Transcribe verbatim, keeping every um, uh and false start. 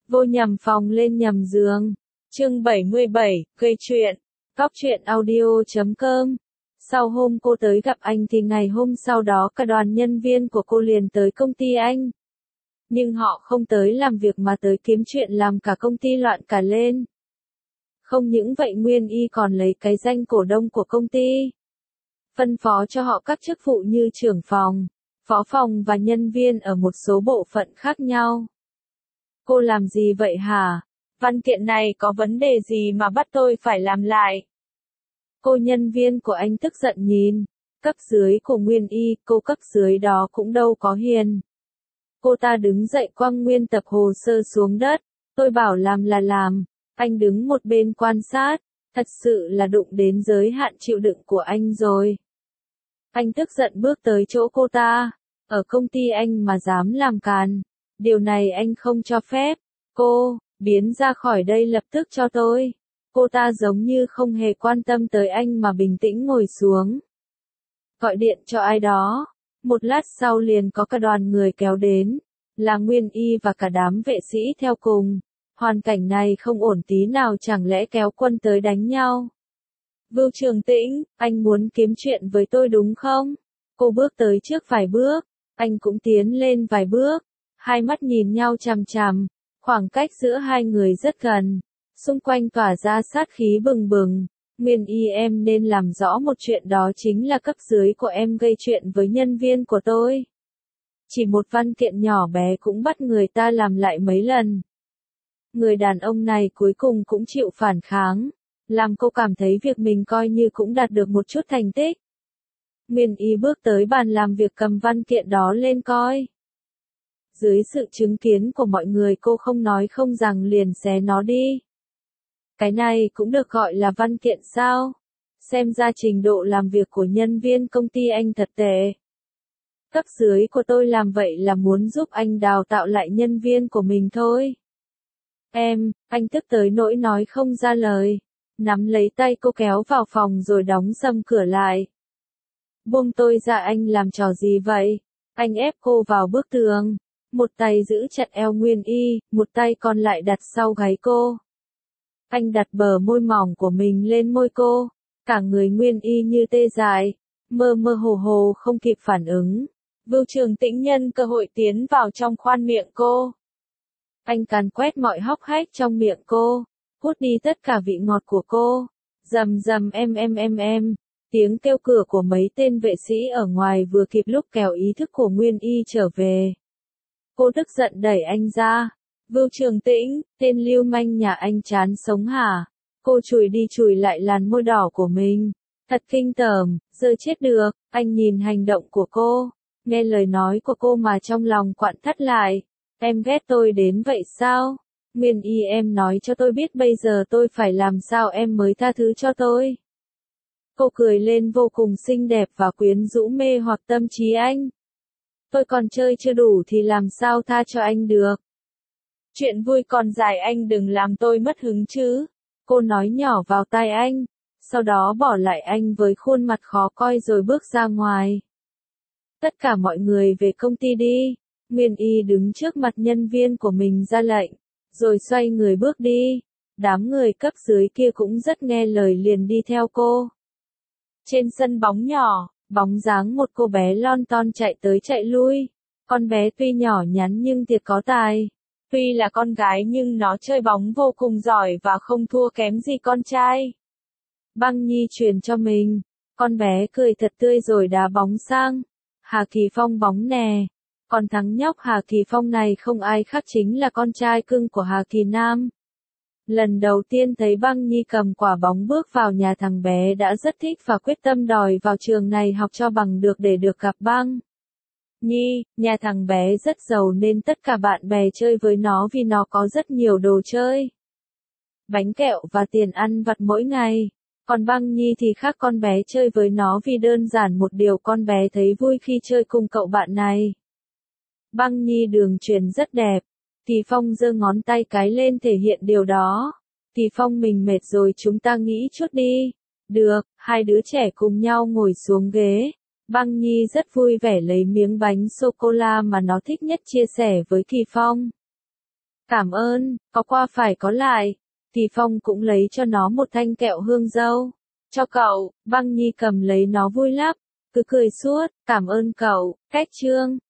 Vô nhầm phòng lên nhầm giường. Chương bảy mươi bảy, gây chuyện. Góc truyện audio chấm com. Sau hôm cô tới gặp anh thì ngày hôm sau đó cả đoàn nhân viên của cô liền tới công ty anh. Nhưng họ không tới làm việc mà tới kiếm chuyện làm cả công ty loạn cả lên. Không những vậy Nguyên Y còn lấy cái danh cổ đông của công ty. Phân phó cho họ các chức vụ như trưởng phòng, phó phòng và nhân viên ở một số bộ phận khác nhau. Cô làm gì vậy hả? Văn kiện này có vấn đề gì mà bắt tôi phải làm lại? Cô nhân viên của anh tức giận nhìn. Cấp dưới của Nguyên Y, cô cấp dưới đó cũng đâu có hiền. Cô ta đứng dậy quăng nguyên tập hồ sơ xuống đất. Tôi bảo làm là làm. Anh đứng một bên quan sát. Thật sự là đụng đến giới hạn chịu đựng của anh rồi. Anh tức giận bước tới chỗ cô ta. Ở công ty anh mà dám làm càn. Điều này anh không cho phép. Cô, biến ra khỏi đây lập tức cho tôi. Cô ta giống như không hề quan tâm tới anh mà bình tĩnh ngồi xuống. Gọi điện cho ai đó. Một lát sau liền có cả đoàn người kéo đến. Là Nguyên Y và cả đám vệ sĩ theo cùng. Hoàn cảnh này không ổn tí nào, chẳng lẽ kéo quân tới đánh nhau. Vưu Trường Tĩnh, anh muốn kiếm chuyện với tôi đúng không? Cô bước tới trước vài bước. Anh cũng tiến lên vài bước. Hai mắt nhìn nhau chằm chằm. Khoảng cách giữa hai người rất gần. Xung quanh tỏa ra sát khí bừng bừng. Nguyên Y, em nên làm rõ một chuyện, đó chính là cấp dưới của em gây chuyện với nhân viên của tôi. Chỉ một văn kiện nhỏ bé cũng bắt người ta làm lại mấy lần. Người đàn ông này cuối cùng cũng chịu phản kháng. Làm cô cảm thấy việc mình coi như cũng đạt được một chút thành tích. Nguyên Y bước tới bàn làm việc cầm văn kiện đó lên coi. Dưới sự chứng kiến của mọi người cô không nói không rằng liền xé nó đi. Cái này cũng được gọi là văn kiện sao? Xem ra trình độ làm việc của nhân viên công ty anh thật tệ. Cấp dưới của tôi làm vậy là muốn giúp anh đào tạo lại nhân viên của mình thôi. Em, anh tức tới nỗi nói không ra lời. Nắm lấy tay cô kéo vào phòng rồi đóng sầm cửa lại. Buông tôi ra, anh làm trò gì vậy? Anh ép cô vào bức tường. Một tay giữ chặt eo Nguyên Y, một tay còn lại đặt sau gáy cô. Anh đặt bờ môi mỏng của mình lên môi cô. Cả người Nguyên Y như tê dại, mơ mơ hồ hồ không kịp phản ứng. Vưu Trường Tĩnh nhân cơ hội tiến vào trong khoan miệng cô. Anh càn quét mọi hốc hách trong miệng cô, hút đi tất cả vị ngọt của cô. Rầm rầm em em em em. Tiếng kêu cửa của mấy tên vệ sĩ ở ngoài vừa kịp lúc kéo ý thức của Nguyên Y trở về. Cô tức giận đẩy anh ra. Vưu Trường Tĩnh, tên lưu manh nhà anh chán sống hả? Cô chùi đi chùi lại làn môi đỏ của mình. Thật kinh tởm, giờ chết được. Anh nhìn hành động của cô, nghe lời nói của cô mà trong lòng quặn thắt lại. Em ghét tôi đến vậy sao? Nguyên Y, em nói cho tôi biết bây giờ tôi phải làm sao em mới tha thứ cho tôi. Cô cười lên vô cùng xinh đẹp và quyến rũ mê hoặc tâm trí anh. Tôi còn chơi chưa đủ thì làm sao tha cho anh được. Chuyện vui còn dài, anh đừng làm tôi mất hứng chứ. Cô nói nhỏ vào tai anh. Sau đó bỏ lại anh với khuôn mặt khó coi rồi bước ra ngoài. Tất cả mọi người về công ty đi. Nguyên Y đứng trước mặt nhân viên của mình ra lệnh. Rồi xoay người bước đi. Đám người cấp dưới kia cũng rất nghe lời liền đi theo cô. Trên sân bóng nhỏ, bóng dáng một cô bé lon ton chạy tới chạy lui. Con bé tuy nhỏ nhắn nhưng thiệt có tài. Tuy là con gái nhưng nó chơi bóng vô cùng giỏi và không thua kém gì con trai. Băng Nhi truyền cho mình. Con bé cười thật tươi rồi đá bóng sang. Hà Kỳ Phong bóng nè. Còn thằng nhóc Hà Kỳ Phong này không ai khác chính là con trai cưng của Hà Kỳ Nam. Lần đầu tiên thấy Băng Nhi cầm quả bóng bước vào nhà, thằng bé đã rất thích và quyết tâm đòi vào trường này học cho bằng được để được gặp Băng Nhi. Nhà thằng bé rất giàu nên tất cả bạn bè chơi với nó vì nó có rất nhiều đồ chơi, bánh kẹo và tiền ăn vặt mỗi ngày. Còn Băng Nhi thì khác, con bé chơi với nó vì đơn giản một điều, con bé thấy vui khi chơi cùng cậu bạn này. Băng Nhi đường truyền rất đẹp. Kỳ Phong giơ ngón tay cái lên thể hiện điều đó. Kỳ Phong, mình mệt rồi, chúng ta nghỉ chút đi. Được, hai đứa trẻ cùng nhau ngồi xuống ghế. Băng Nhi rất vui vẻ lấy miếng bánh sô-cô-la mà nó thích nhất chia sẻ với Kỳ Phong. Cảm ơn, có qua phải có lại. Thì Phong cũng lấy cho nó một thanh kẹo hương dâu. Cho cậu, Băng Nhi cầm lấy nó vui lắm, cứ cười suốt, cảm ơn cậu, Cách Trương.